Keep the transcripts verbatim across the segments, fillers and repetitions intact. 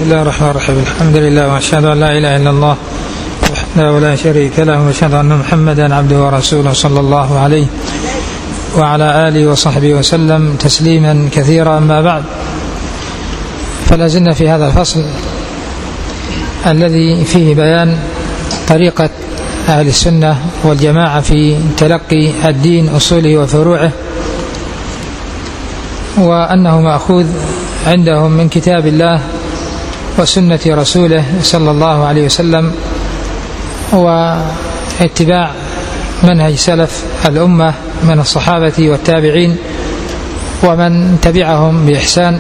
بسم الله الرحمن الرحيم. الحمد لله وأشهد أن لا إله إلا الله وحده لا شريك له وأشهد أن محمدا عبده ورسوله صلى الله عليه وعلى آله وصحبه وسلم تسليما كثيرا. أما بعد، فلا زلنا في هذا الفصل الذي فيه بيان طريقة أهل السنة والجماعة في تلقي الدين أصوله وفروعه، وأنه مأخوذ عندهم من كتاب الله وسنة رسوله صلى الله عليه وسلم، واتباع منهج سلف الأمة من الصحابة والتابعين ومن تبعهم بإحسان.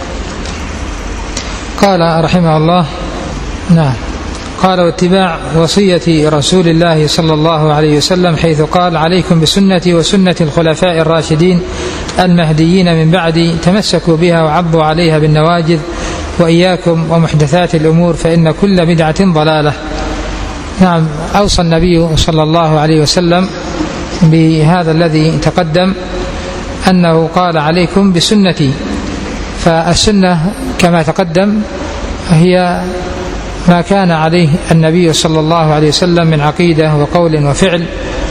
قال رحمه الله: نعم قال: واتباع وصية رسول الله صلى الله عليه وسلم، حيث قال: عليكم بسنتي وسنة الخلفاء الراشدين المهديين من بعدي، تمسكوا بها وعضوا عليها بالنواجذ، وإياكم ومحدثات الأمور فإن كل بدعة ضلالة. نعم، أوصى النبي صلى الله عليه وسلم بهذا الذي تقدم، أنه قال: عليكم بسنتي. فالسنة كما تقدم هي ما كان عليه النبي صلى الله عليه وسلم من عقيدة وقول وفعل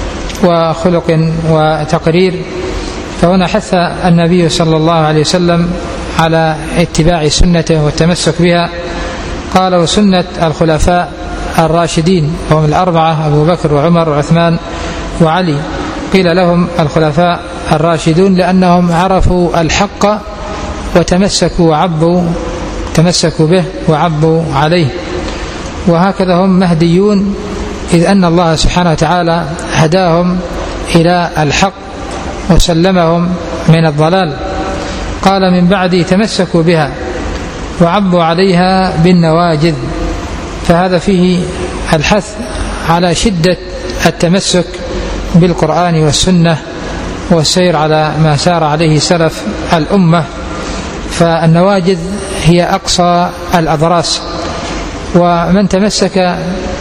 وخلق وتقرير. فهنا حث النبي صلى الله عليه وسلم على اتباع سنته والتمسك بها. قال: وسنة الخلفاء الراشدين، وهم الأربعة: أبو بكر وعمر وعثمان وعلي. قيل لهم الخلفاء الراشدون لأنهم عرفوا الحق وتمسكوا وعضوا تمسكوا به وعضوا عليه، وهكذا هم مهديون، إذ أن الله سبحانه وتعالى هداهم إلى الحق وسلمهم من الضلال. قال: من بعد تمسكوا بها وعضوا عليها بالنواجذ. فهذا فيه الحث على شدة التمسك بالقرآن والسنة والسير على ما سار عليه سلف الأمة. فالنواجذ هي أقصى الأضراس، ومن تمسك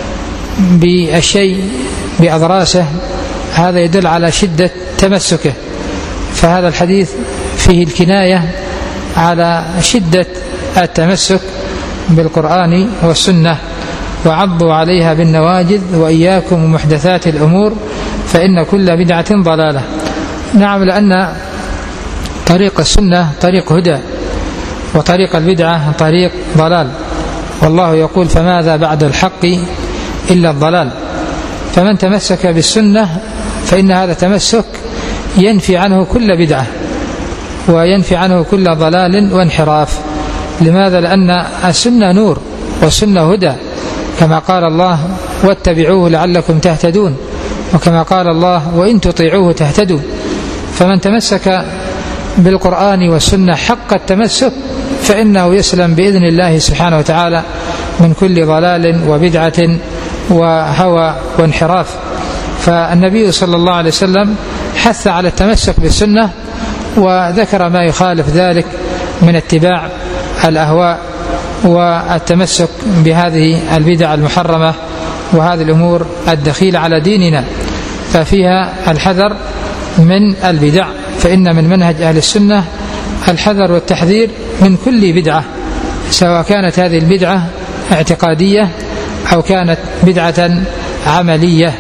بالشيء بأضراسه هذا يدل على شدة تمسكه. فهذا الحديث فيه الكناية على شدة التمسك بالقرآن والسنة. وعضوا عليها بالنواجذ وإياكم ومحدثات الأمور فإن كل بدعة ضلالة. نعم، لأن طريق السنة طريق هدى، وطريق البدعة طريق ضلال، والله يقول: فماذا بعد الحق إلا الضلال. فمن تمسك بالسنة فإن هذا تمسك ينفي عنه كل بدعة وينفي عنه كل ضلال وانحراف. لماذا؟ لأن السنة نور والسنة هدى، كما قال الله: واتبعوه لعلكم تهتدون، وكما قال الله: وإن تطيعوه تهتدوا. فمن تمسك بالقرآن والسنة حق التمسك فإنه يسلم بإذن الله سبحانه وتعالى من كل ضلال وبدعة وهوى وانحراف. فالنبي صلى الله عليه وسلم حث على التمسك بالسنة، وذكر ما يخالف ذلك من اتباع الأهواء والتمسك بهذه البدع المحرمة وهذه الأمور الدخيلة على ديننا. ففيها الحذر من البدع، فإن من منهج أهل السنة الحذر والتحذير من كل بدعة، سواء كانت هذه البدعة اعتقادية أو كانت بدعة عملية.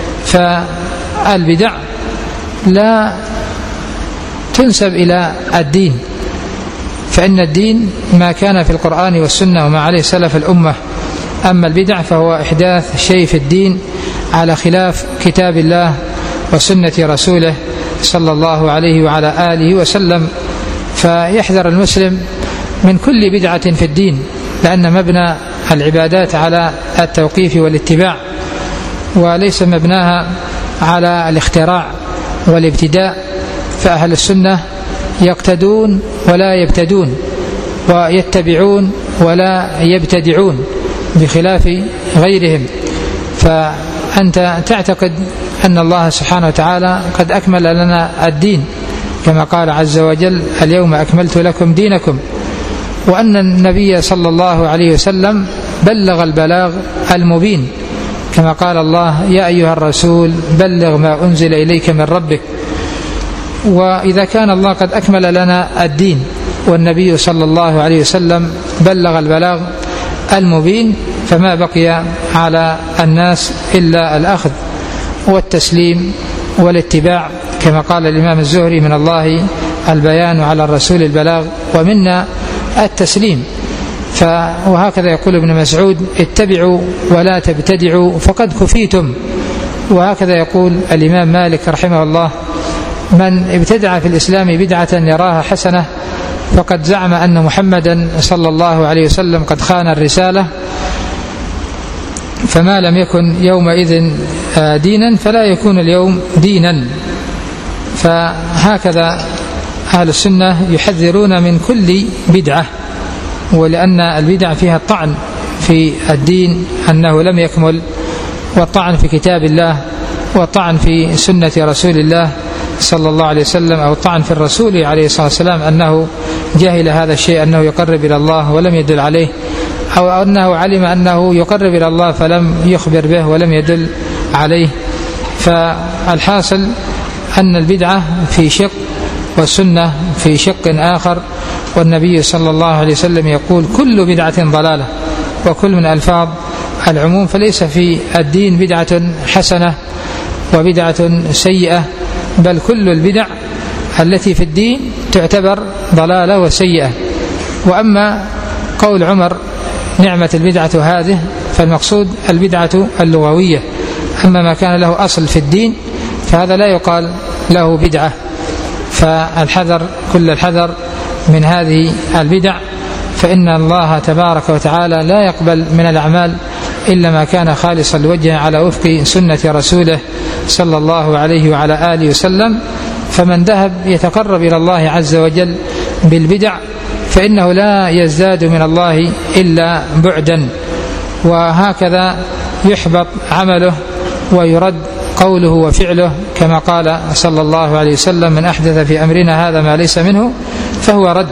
فالبدع لا تنسب إلى الدين، فإن الدين ما كان في القرآن والسنة وما عليه سلف الأمة. أما البدع فهو إحداث شيء في الدين على خلاف كتاب الله وسنة رسوله صلى الله عليه وعلى آله وسلم. فيحذر المسلم من كل بدعة في الدين، لأن مبنى العبادات على التوقيف والاتباع، وليس مبناها على الاختراع والابتداء. فأهل السنة يقتدون ولا يبتدون، ويتبعون ولا يبتدعون، بخلاف غيرهم. فأنت تعتقد أن الله سبحانه وتعالى قد أكمل لنا الدين، كما قال عز وجل: اليوم أكملت لكم دينكم، وأن النبي صلى الله عليه وسلم بلغ البلاغ المبين، كما قال الله: يا أيها الرسول بلغ ما أنزل إليك من ربك. وإذا كان الله قد أكمل لنا الدين والنبي صلى الله عليه وسلم بلغ البلاغ، المبين، فما بقي على الناس إلا الأخذ والتسليم والاتباع، كما قال الإمام الزهري: من الله البيان وعلى الرسول البلاغ ومنا التسليم. وهكذا يقول ابن مسعود: اتبعوا ولا تبتدعوا فقد كفيتم. وهكذا يقول الإمام مالك رحمه الله: من ابتدع في الإسلام بدعة يراها حسنة فقد زعم أن محمدا صلى الله عليه وسلم قد خان الرسالة، فما لم يكن يومئذ دينا فلا يكون اليوم دينا. فهكذا أهل السنة يحذرون من كل بدعة، ولأن البدع فيها الطعن في الدين أنه لم يكمل، والطعن في كتاب الله، والطعن في سنة رسول الله صلى الله عليه وسلم، أو الطعن في الرسول عليه الصلاة والسلام أنه جهل هذا الشيء أنه يقرب إلى الله ولم يدل عليه، أو أنه علم أنه يقرب إلى الله فلم يخبر به ولم يدل عليه. فالحاصل أن البدعة في شق والسنة في شق آخر، والنبي صلى الله عليه وسلم يقول: كل بدعة ضلالة، وكل من ألفاظ العموم، فليس في الدين بدعة حسنة وبدعة سيئة، بل كل البدع التي في الدين تعتبر ضلالة وسيئة. وأما قول عمر: نعمة البدعة هذه، فالمقصود البدعة اللغوية، أما ما كان له أصل في الدين فهذا لا يقال له بدعة. فالحذر كل الحذر من هذه البدع، فإن الله تبارك وتعالى لا يقبل من الأعمال إلا ما كان خالصا لوجهه على وفق سنة رسوله صلى الله عليه وعلى آله وسلم. فمن ذهب يتقرب إلى الله عز وجل بالبدع فإنه لا يزداد من الله إلا بعدا، وهكذا يحبط عمله ويرد قوله وفعله، كما قال صلى الله عليه وسلم: من أحدث في أمرنا هذا ما ليس منه فهو رد.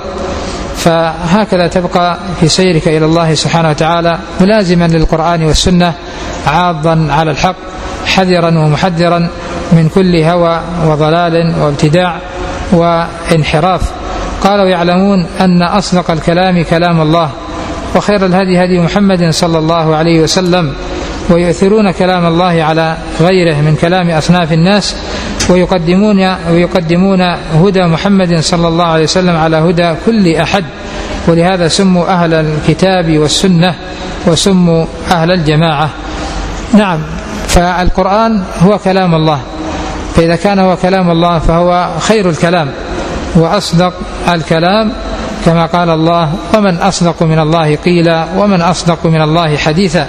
فهكذا تبقى في سيرك إلى الله سبحانه وتعالى ملازما للقرآن والسنة، عاضا على الحق، حذرا ومحذرا من كل هوى وضلال وابتداع وانحراف. قالوا: يعلمون أن أصدق الكلام كلام الله، وخير الهدي هدي محمد صلى الله عليه وسلم، ويؤثرون كلام الله على غيره من كلام أصناف الناس، ويقدمون ويقدمون هدى محمد صلى الله عليه وسلم على هدى كل أحد، ولهذا سموا أهل الكتاب والسنة وسموا أهل الجماعة. نعم، فالقرآن هو كلام الله، فإذا كان هو كلام الله فهو خير الكلام وأصدق الكلام، كما قال الله: ومن أصدق من الله قيلا ومن أصدق من الله حديثا.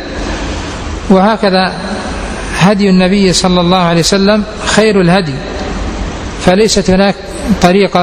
وهكذا هدي النبي صلى الله عليه وسلم خير الهدي، فليست هناك طريقة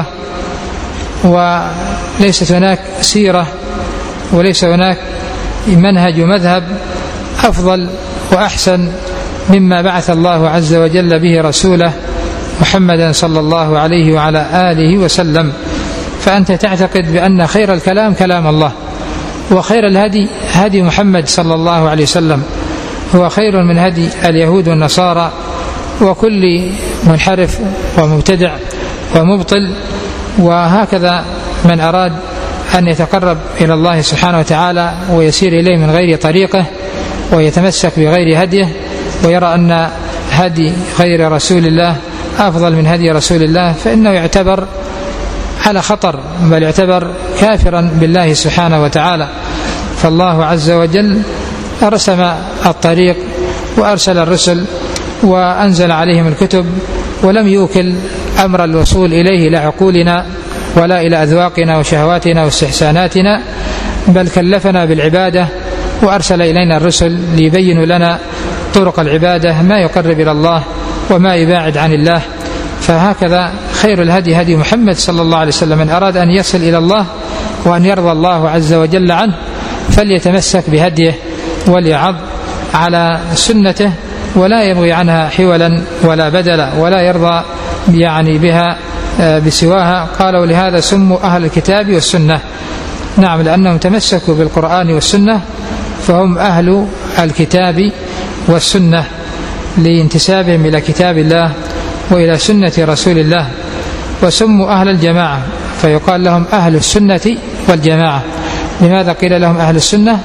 وليست هناك سيرة وليس هناك منهج ومذهب أفضل وأحسن مما بعث الله عز وجل به رسوله محمدا صلى الله عليه وعلى آله وسلم. فأنت تعتقد بأن خير الكلام كلام الله، وخير الهدي هدي محمد صلى الله عليه وسلم، هو خير من هدي اليهود والنصارى وكل منحرف ومبتدع ومبطل. وهكذا من أراد أن يتقرب إلى الله سبحانه وتعالى ويسير إليه من غير طريقه ويتمسك بغير هديه، ويرى أن هدي غير رسول الله أفضل من هدي رسول الله، فإنه يعتبر على خطر، بل يعتبر كافرا بالله سبحانه وتعالى. فالله عز وجل أرسم الطريق وأرسل الرسل وأنزل عليهم الكتب، ولم يوكل أمر الوصول إليه إلى عقولنا ولا إلى أذواقنا وشهواتنا واستحساناتنا، بل كلفنا بالعبادة وأرسل إلينا الرسل ليبينوا لنا طرق العبادة، ما يقرب إلى الله وما يباعد عن الله. فهكذا خير الهدي هدي محمد صلى الله عليه وسلم. من أراد أن يصل إلى الله وأن يرضى الله عز وجل عنه فليتمسك بهديه وليعض على سنته، ولا يبغي عنها حولا ولا بدلا، ولا يرضى يعني بها بسواها. قالوا: لهذا سموا أهل الكتاب والسنة. نعم، لأنهم تمسكوا بالقرآن والسنة فهم أهل الكتاب والسنة لانتسابهم إلى كتاب الله وإلى سنة رسول الله. وسموا أهل الجماعة، فيقال لهم أهل السنة والجماعة. لماذا قيل لهم أهل السنة؟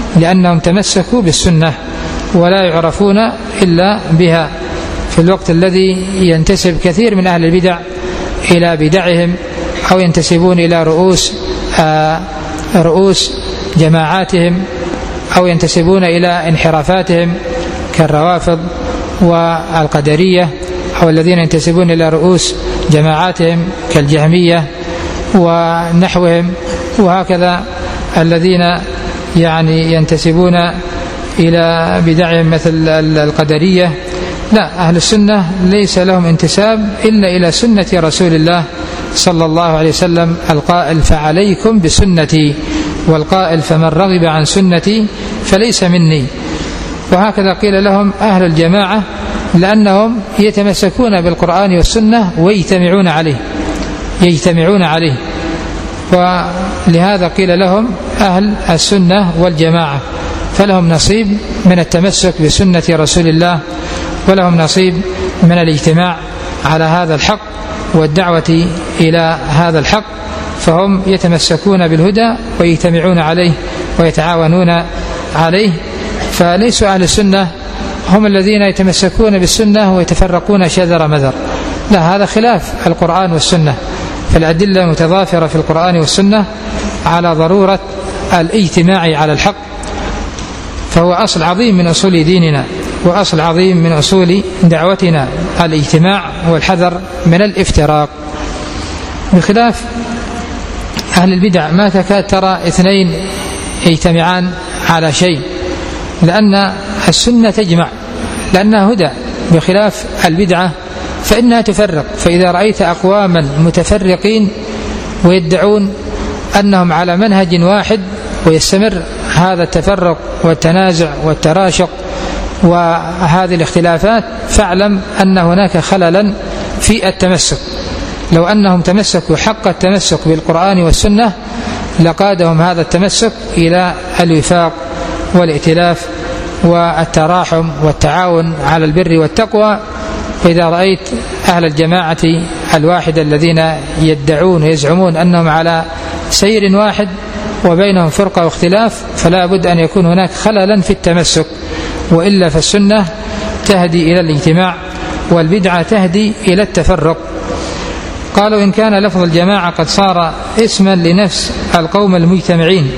لأنهم تمسكوا بالسنة ولا يعرفون إلا بها، في الوقت الذي ينتسب كثير من أهل البدع إلى بدعهم أو ينتسبون إلى رؤوس آه رؤوس جماعاتهم أو ينتسبون إلى انحرافاتهم كالروافض والقدرية، أو الذين ينتسبون إلى رؤوس جماعاتهم كالجهمية ونحوهم، وهكذا الذين يعني ينتسبون إلى بدعهم مثل القدرية. لا، أهل السنة ليس لهم انتساب إلا إلى سنة رسول الله صلى الله عليه وسلم القائل فعليكم بسنتي، والقائل فمن رغب عن سنتي فليس مني. وهكذا قيل لهم أهل الجماعة لأنهم يتمسكون بالقرآن والسنة ويجتمعون عليه يجتمعون عليه ولهذا قيل لهم أهل السنة والجماعة، فلهم نصيب من التمسك بسنة رسول الله، ولهم نصيب من الاجتماع على هذا الحق والدعوة إلى هذا الحق، فهم يتمسكون بالهدى ويجتمعون عليه ويتعاونون عليه. فليسوا أهل السنة هم الذين يتمسكون بالسنة ويتفرقون شذر مذر، لا، هذا خلاف القرآن والسنة، فالأدلة متضافرة في القرآن والسنة على ضرورة الاجتماع على الحق، فهو أصل عظيم من أصول ديننا وأصل عظيم من أصول دعوتنا، الاجتماع والحذر من الافتراق. بخلاف أهل البدع ما تكاد ترى اثنين يجتمعان على شيء، لأن السنة تجمع لأنها هدى، بخلاف البدعة فإنها تفرق. فإذا رأيت أقواما متفرقين ويدعون أنهم على منهج واحد ويستمر هذا التفرق والتنازع والتراشق وهذه الاختلافات، فاعلم أن هناك خللا في التمسك. لو أنهم تمسكوا حق التمسك بالقرآن والسنة لقادهم هذا التمسك إلى الوفاق والائتلاف والتراحم والتعاون على البر والتقوى. فإذا رأيت أهل الجماعة الواحدة الذين يدعون ويزعمون أنهم على سير واحد وبينهم فرقة واختلاف، فلا بد أن يكون هناك خللا في التمسك، وإلا فالسنة تهدي إلى الاجتماع والبدعة تهدي إلى التفرق. قالوا إن كان لفظ الجماعة قد صار اسما لنفس القوم المجتمعين،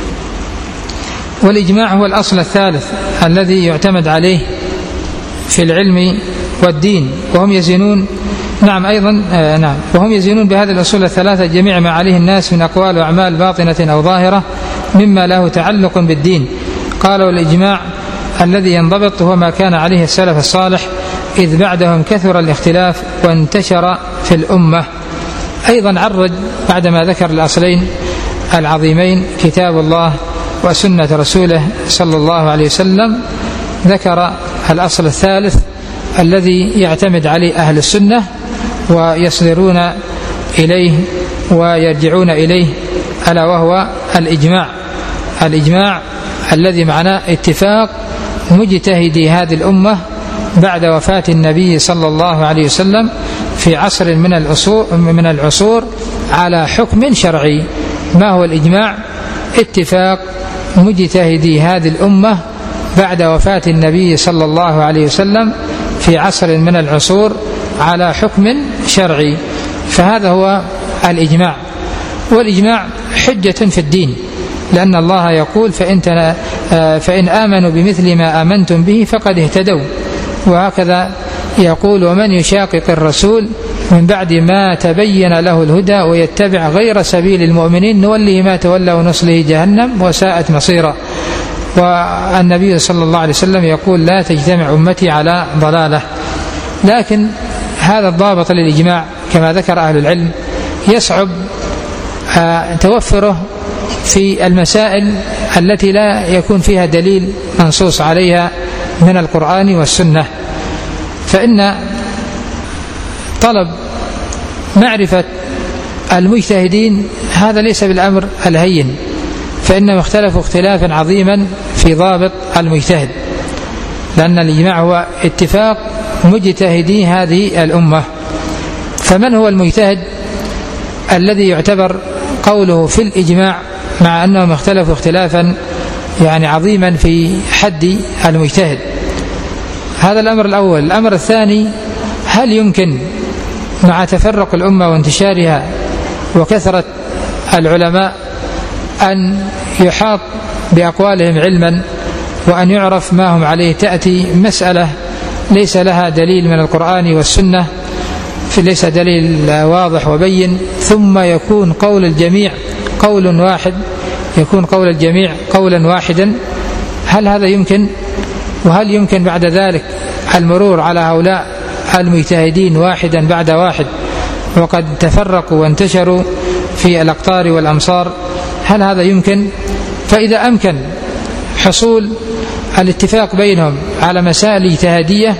والإجماع هو الأصل الثالث الذي يعتمد عليه في العلم والدين، وهم يزنون نعم أيضا آه نعم وهم يزنون بهذه الأصول الثلاثة جميع ما عليه الناس من أقوال وأعمال باطنة أو ظاهرة مما له تعلق بالدين. قالوا الإجماع الذي ينضبط هو ما كان عليه السلف الصالح، إذ بعدهم كثر الاختلاف وانتشر في الأمة. أيضا عرج بعدما ذكر الأصلين العظيمين كتاب الله وسنة رسوله صلى الله عليه وسلم، ذكر الأصل الثالث الذي يعتمد عليه أهل السنة ويصدرون إليه ويرجعون إليه، ألا وهو الإجماع. الإجماع الذي معناه اتفاق مجتهدي هذه الأمة بعد وفاة النبي صلى الله عليه وسلم في عصر من من العصور على حكم شرعي. ما هو الإجماع؟ اتفاق مجتهدي هذه الأمة بعد وفاة النبي صلى الله عليه وسلم في عصر من العصور على حكم شرعي، فهذا هو الإجماع. والإجماع حجة في الدين، لأن الله يقول فإن, فإن آمنوا بمثل ما آمنتم به فقد اهتدوا، وهكذا يقول ومن يشاقق الرسول من بعد ما تبين له الهدى ويتبع غير سبيل المؤمنين نوله ما تولى ونصله جهنم وساءت مصيرا. والنبي صلى الله عليه وسلم يقول لا تجتمع أمتي على ضلالة. لكن هذا الضابط للإجماع كما ذكر أهل العلم يصعب توفره في المسائل التي لا يكون فيها دليل منصوص عليها من القرآن والسنة، فإن طلب معرفة المجتهدين هذا ليس بالأمر الهين، فإنهم اختلفوا اختلافا عظيما في ضابط المجتهد، لأن الإجماع هو اتفاق مجتهدي هذه الأمة. فمن هو المجتهد الذي يعتبر قوله في الإجماع مع أنهم اختلفوا اختلافا يعني عظيما في حد المجتهد. هذا الأمر الأول. الأمر الثاني: هل يمكن مع تفرق الأمة وانتشارها وكثرة العلماء أن يحاط بأقوالهم علما وأن يعرف ما هم عليه؟ تأتي مسألة ليس لها دليل من القرآن والسنة، ليس دليل واضح وبين، ثم يكون قول الجميع قول واحد، يكون قول الجميع قولا واحدا. هل هذا يمكن؟ وهل يمكن بعد ذلك المرور على هؤلاء المجتهدين واحدا بعد واحد وقد تفرقوا وانتشروا في الأقطار والأمصار؟ هل هذا يمكن؟ فإذا أمكن حصول الاتفاق بينهم على مسائل اجتهادية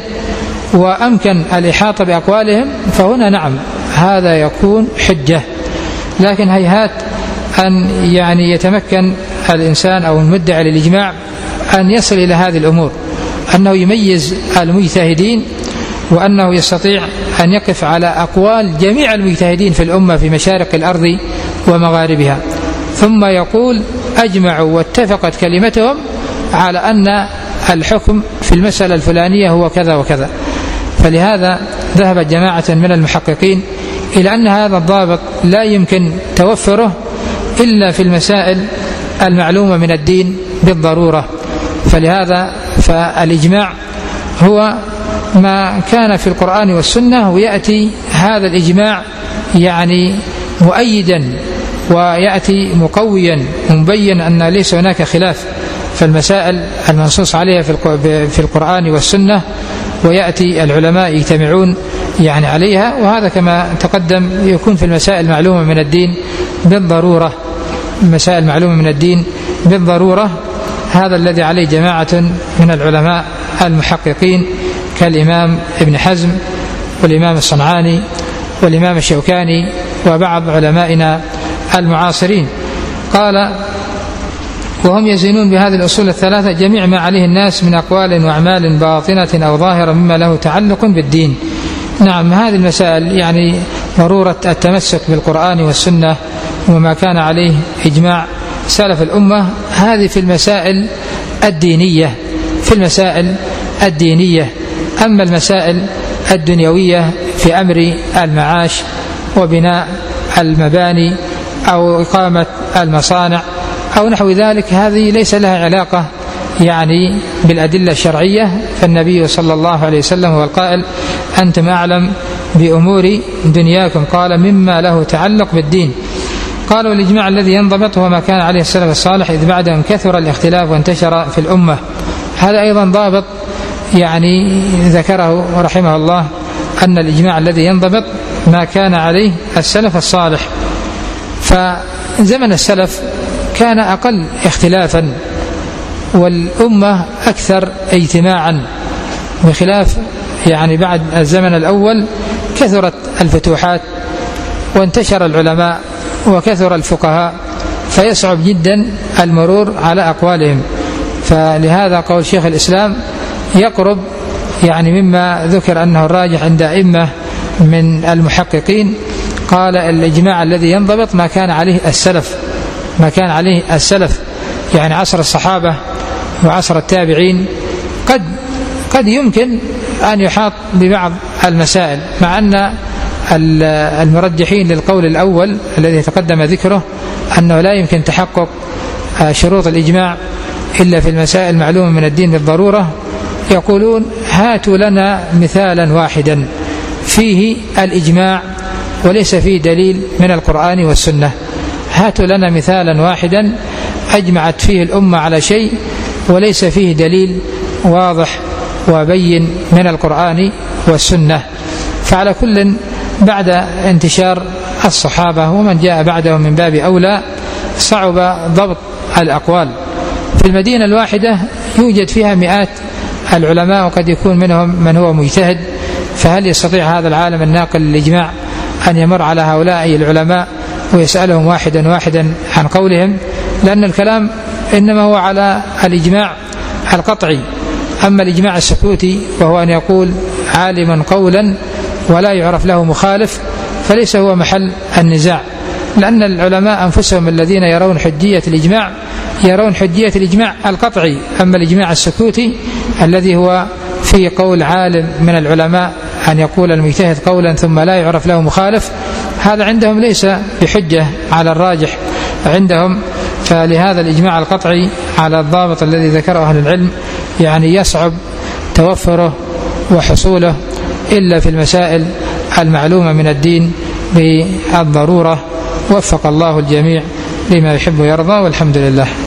وأمكن الإحاطة بأقوالهم فهنا نعم هذا يكون حجة. لكن هيهات أن يعني يتمكن الإنسان أو المدعي للإجماع أن يصل إلى هذه الأمور، أنه يميز المجتهدين وأنه يستطيع أن يقف على أقوال جميع المجتهدين في الأمة في مشارق الأرض ومغاربها، ثم يقول أجمعوا واتفقت كلمتهم على أن الحكم في المسألة الفلانية هو كذا وكذا. فلهذا ذهب جماعة من المحققين إلى أن هذا الضابط لا يمكن توفره إلا في المسائل المعلومة من الدين بالضرورة. فلهذا فالإجماع هو ما كان في القرآن والسنة، ويأتي هذا الإجماع يعني مؤيدا ويأتي مقويا ومبين أن ليس هناك خلاف فالمسائل المنصوص عليها في القرآن والسنة، ويأتي العلماء يجتمعون يعني عليها. وهذا كما تقدم يكون في المسائل المعلومة من الدين بالضرورة، المسائل المعلومة من الدين بالضرورة. هذا الذي عليه جماعة من العلماء المحققين كالإمام ابن حزم والإمام الصنعاني والإمام الشوكاني وبعض علمائنا المعاصرين. قال: وهم يزينون بهذه الأصول الثلاثة جميع ما عليه الناس من أقوال وأعمال باطنة أو ظاهرة مما له تعلق بالدين. نعم، هذه المسائل يعني ضرورة التمسك بالقرآن والسنة وما كان عليه إجماع سلف الأمة، هذه في المسائل الدينية في المسائل الدينية. أما المسائل الدنيوية في أمر المعاش وبناء المباني أو إقامة المصانع أو نحو ذلك، هذه ليس لها علاقة يعني بالأدلة الشرعية. فالنبي صلى الله عليه وسلم هو القائل: أنتم أعلم بأمور دنياكم، قال: مما له تعلق بالدين. قالوا: الإجماع الذي ينضبط هو ما كان عليه السلف الصالح إذ بعدهم كثر الاختلاف وانتشر في الأمة. هذا أيضا ضابط يعني ذكره رحمه الله، أن الإجماع الذي ينضبط ما كان عليه السلف الصالح. فزمن السلف كان أقل اختلافا والأمة أكثر اجتماعا، بخلاف يعني بعد الزمن الأول كثرت الفتوحات وانتشر العلماء وكثر الفقهاء، فيصعب جدا المرور على أقوالهم. فلهذا قول شيخ الإسلام يقرب يعني مما ذكر أنه الراجح عند أئمة من المحققين. قال: الإجماع الذي ينضبط ما كان عليه السلف ما كان عليه السلف يعني عصر الصحابة وعصر التابعين. قد قد يمكن أن يحاط ببعض المسائل، مع أن المرجحين للقول الأول الذي تقدم ذكره أنه لا يمكن تحقق شروط الإجماع إلا في المسائل المعلومة من الدين بالضرورة، يقولون: هاتوا لنا مثالا واحدا فيه الإجماع وليس فيه دليل من القرآن والسنة. هاتوا لنا مثالا واحدا أجمعت فيه الأمة على شيء وليس فيه دليل واضح وبين من القرآن والسنة. فعلى كل بعد انتشار الصحابة ومن جاء بعدهم من باب أولى صعب ضبط الأقوال. في المدينة الواحدة يوجد فيها مئات العلماء وقد يكون منهم من هو مجتهد، فهل يستطيع هذا العالم الناقل للإجماع أن يمر على هؤلاء العلماء ويسألهم واحدا واحدا عن قولهم؟ لأن الكلام إنما هو على الإجماع القطعي. أما الإجماع السكوتي وهو أن يقول عالما قولا ولا يعرف له مخالف فليس هو محل النزاع، لأن العلماء أنفسهم الذين يرون حجية الإجماع يرون حجية الإجماع القطعي. أما الإجماع السكوتي الذي هو في قول عالم من العلماء أن يقول المجتهد قولا ثم لا يعرف له مخالف، هذا عندهم ليس بحجة على الراجح عندهم. فلهذا الإجماع القطعي على الضابط الذي ذكره أهل العلم يعني يصعب توفره وحصوله إلا في المسائل المعلومة من الدين بالضرورة. وفق الله الجميع لما يحب ويرضى، والحمد لله.